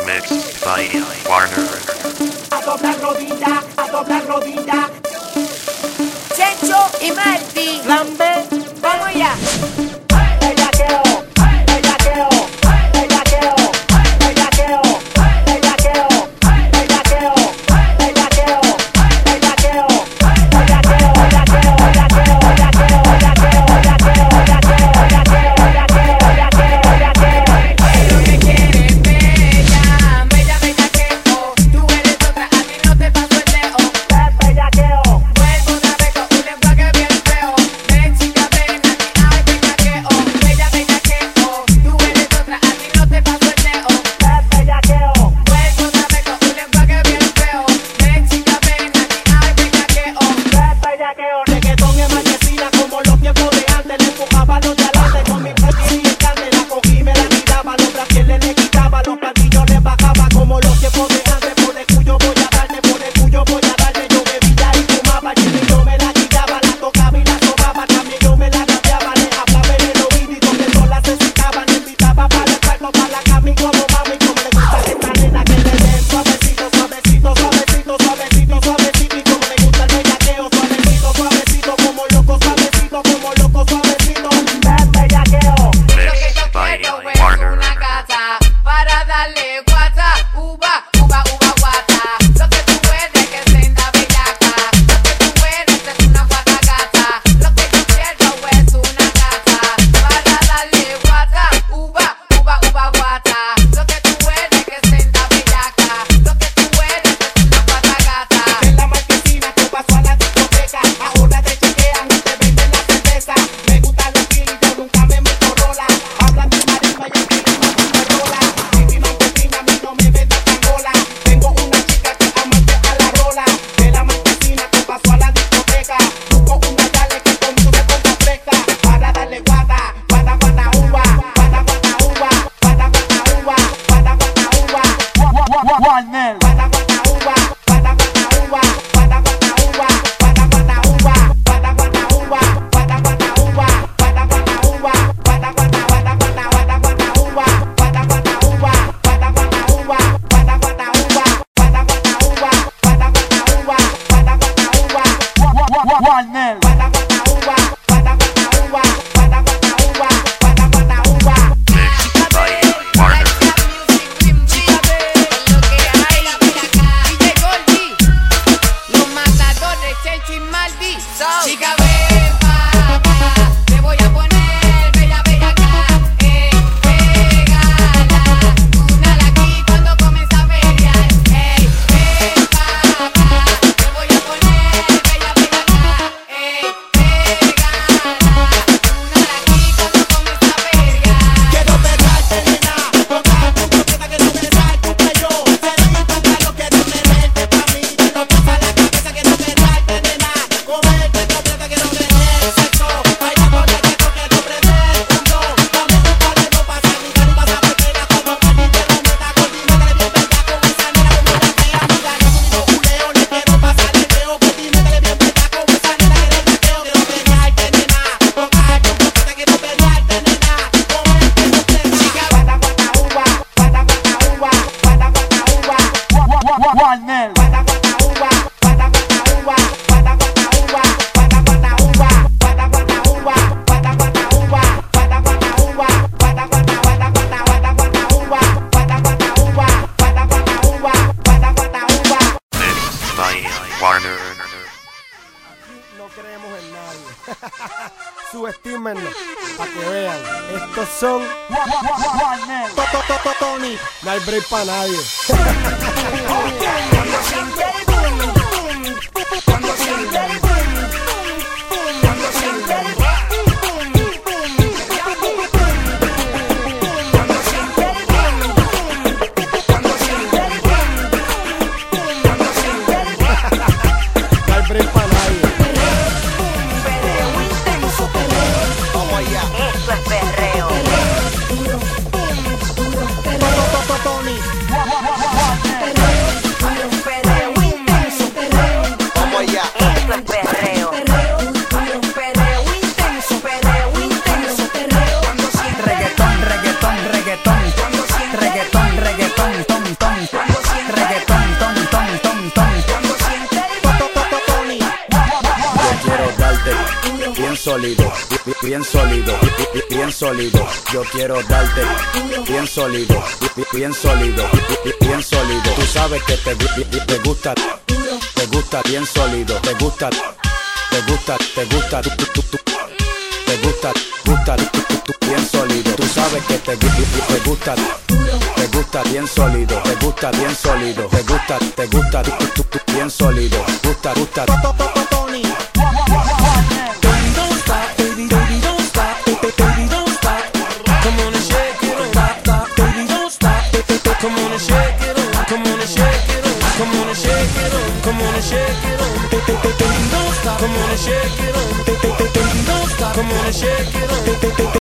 Mixed by Warner. A doblar rodilla. Chencho y Marty. Lambe, Vamos allá. bellaqueo, bellaqueo, bellaqueo, bellaqueo, bellaqueo, bellaqueo, bellaqueo, bellaqueo, Lo que quieres, bella, bella, bellaqueo. Tú eres otra, a ti no te paso el dedo. Vuelvo otra vez con un lenguaje bien feo. Ven, chica, ven, ay, bellaqueo. Bella, bellaqueo. Tú eres otra, a ti no te paso el dedo. Vuelvo otra vez con un lenguaje bien feo. Ven, chica, ven, ay, bellaqueo. Reggaetón en marquesina como los tiempos de antes. Le empujaba los de adelante con mi puti y encante. La cogí, me la tiraba, los brasieles le quitaba, los platillos le bajaba como los tiempos de antes. Por el cuyo voy a darte, por el cuyo voy a darte. Yo bebía y fumaba, y yo me la quitaba, la tocaba y la sobaba. También yo me la rapeaba, le hablaba en el oído y donde no la necesitaba. Le invitaba para el cuarto, para la cama y como mami. Como le gusta a esta nena que le den suavecito, suavecito, suavecito, suavecito, suavecito. Y como le gusta el bellaqueo, suavecito, suavecito, como loco, suavecito, como loco, suavecito. Bellaqueo. Lo que yo Mixed by quiero es Warner. una gata para darle guata, uva, uva, uva, guata. Lo que tú eres que senda bellaca. Lo que tú eres es una guata gata. Lo que yo quiero es una gata para darle guata, uva, uva, uva, guata. Lo que tú eres que senda bellaca. Lo que tú eres es una guata gata. En la marquesina tú paso a la discoteca. Ahora te chequean y te venden la cerveza. Me gustan los filis, yo nunca me meto rola. Hablan de marisma y el fili no me rola. Y mi marquesina a mí no me venda tangola. Tengo una chica que amante a la rola. De la marquesina tú paso a la discoteca. Busco una yale que conmigo se ponga fresca. Para darle guata, guata, guata, uva. Guata, guata, uva. Guata, guata, uva. Guata, guata, uva. Warner. Guata, guata, uva. Guata, guata, uva. Guata, guata, uva. Guata, guata, uva. Guata, guata, uva. Guata, guata, uva. Guata, guata, uva. Guata, guata, guata, guata, guata, guata, uva. Guata, guata, uva. Guata, guata, uva. Guata, guata, uva. Guata, guata, uva. Guata, guata, uva. Guata, guata, uva. Warner. Guata, guata, uva. Guata, guata, uva. Guata, guata, uva. Guata, guata, uva. Mixed by Warner. Los matadores, Chencho y Maldi. Chica, ven, papá, te voy a poner bella, bella acá. Pégala, túnala aquí cuando comienza a pelear. Ven, papá, te voy a poner bella, bella acá. Pégala, túnala aquí cuando comienza a pelear. Quiero pegarte, nena, tocar tu boquita que no me salte un pello. Seré mi pantalón, quiero tenerte pa' mí. No pasa la cabeza, quiero pegarte, nena. Comerte completa, quiero tener sexo. Baila con el reto, quiero prender un flow. Dame un par de ropas, amiga, no vas a ver pena. Como Cali te lo meta, coordínate bien verdad con esa nena. Como una fea, amiga, no quiero culeo, le quiero pasar el dedo. Coordínate bien verdad con esa nena que le rateo. Quiero pegarte, nena, tocar tu boquita, quiero pegarte, nena. Comerte completa. Guata, guata, uva, guata, guata, uva, guata, guata, uva. Warner. Guata, guata, uva, guata, guata, uva, guata, guata, uva, guata, guata, uva, guata, guata, uva, guata, guata, uva, guata, guata, uva, guata, guata, guata, guata, guata, guata, uva, guata, guata, uva, guata, guata, uva, guata, guata, uva. Mixed by Warner. No creemos en nadie. Subestímenlo para que vean. Estos son Warner. Tony. No hay break para nadie. Cuando siente el boom, boom, cuando siente el boom, boom, boom, cuando siente el boom, boom, boom, cuando siente el boom, boom, cuando siente el boom, boom, cuando siente el boom. No hay break para nadie. Perreo intenso, perreo. Vamos allá. Esto es perreo. Tony. Perreo sólido, bien sólido, bien sólido. Yo quiero darte bien sólido, bien sólido, bien sólido. Tú sabes que te gusta bien sólido, te gusta, te gusta, te gusta bien sólido. Tú sabes que te gusta bien sólido, te gusta bien sólido, te gusta bien sólido, gusta. Tony. Baby, don't stop, baby, don't stop, baby, don't stop. Come on and shake it on, stop, baby, don't stop. Come on and shake it on, come on and shake it on, come on and shake it on, come on and shake it on. Baby, don't stop, come on and shake it on, baby, don't stop, come on and shake it on.